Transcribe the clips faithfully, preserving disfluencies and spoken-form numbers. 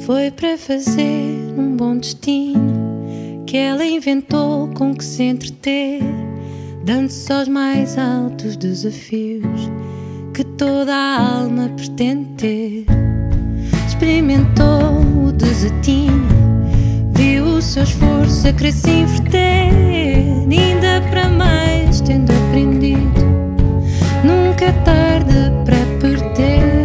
Foi para fazer um bom destino que ela inventou com que se entreter, dando-se aos mais altos desafios que toda a alma pretende ter. Experimentou o desatino, viu o seu esforço a querer se inverter, ainda para mais tendo aprendido, nunca é tarde para perder.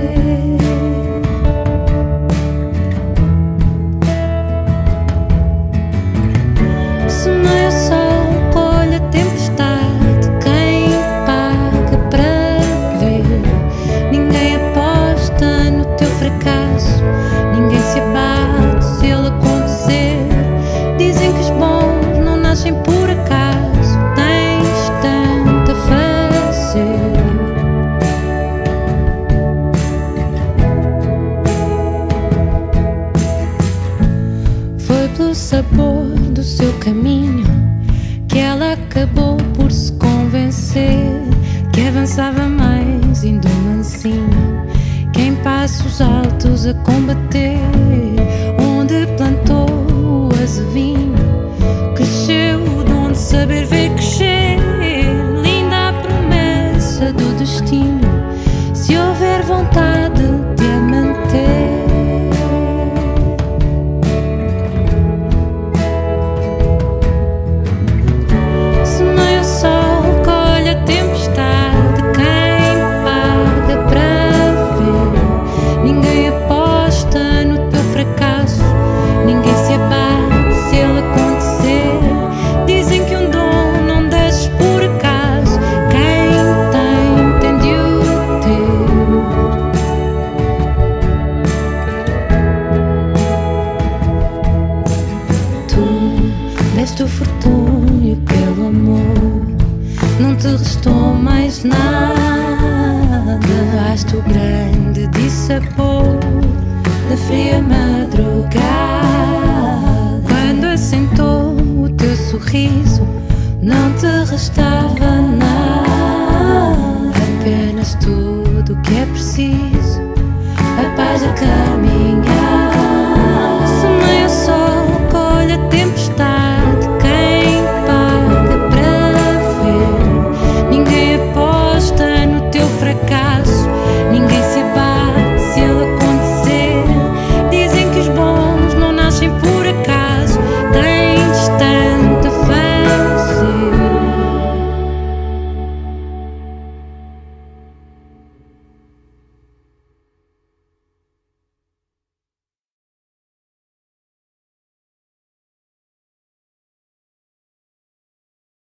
Se meio sol colhe a tempestade, quem paga para ver? Ninguém aposta no teu fracasso, ninguém se abate se ele acontecer. Dizem que os bons não nascem por acaso, tens tanto a fazer. Foi pelo sabor do seu caminho que ela acabou por se convencer que avançava mais indo mansinho, que em passos altos a combater. Onde plantou o azevinho, cresceu o dom de saber ver crescer. Linda a promessa do destino, se houver vontade de a manter. Se meio sol colhe a tempestade, quem paga para ver? Ninguém aposta no teu fracasso, ninguém se abate se ele acontecer. Dizem que um dom não desce por acaso, quem tem, tem de o ter. Tu deste o fortúnio pelo amor, não te restou mais nada. Vasto grande dissabor da fria madrugada, quando assentou o teu sorriso, não te restava nada, apenas tudo o que é preciso, a paz a caminhar. Se meio sol colhe a tempestade, quem paga para ver? Ninguém aposta no teu fracasso,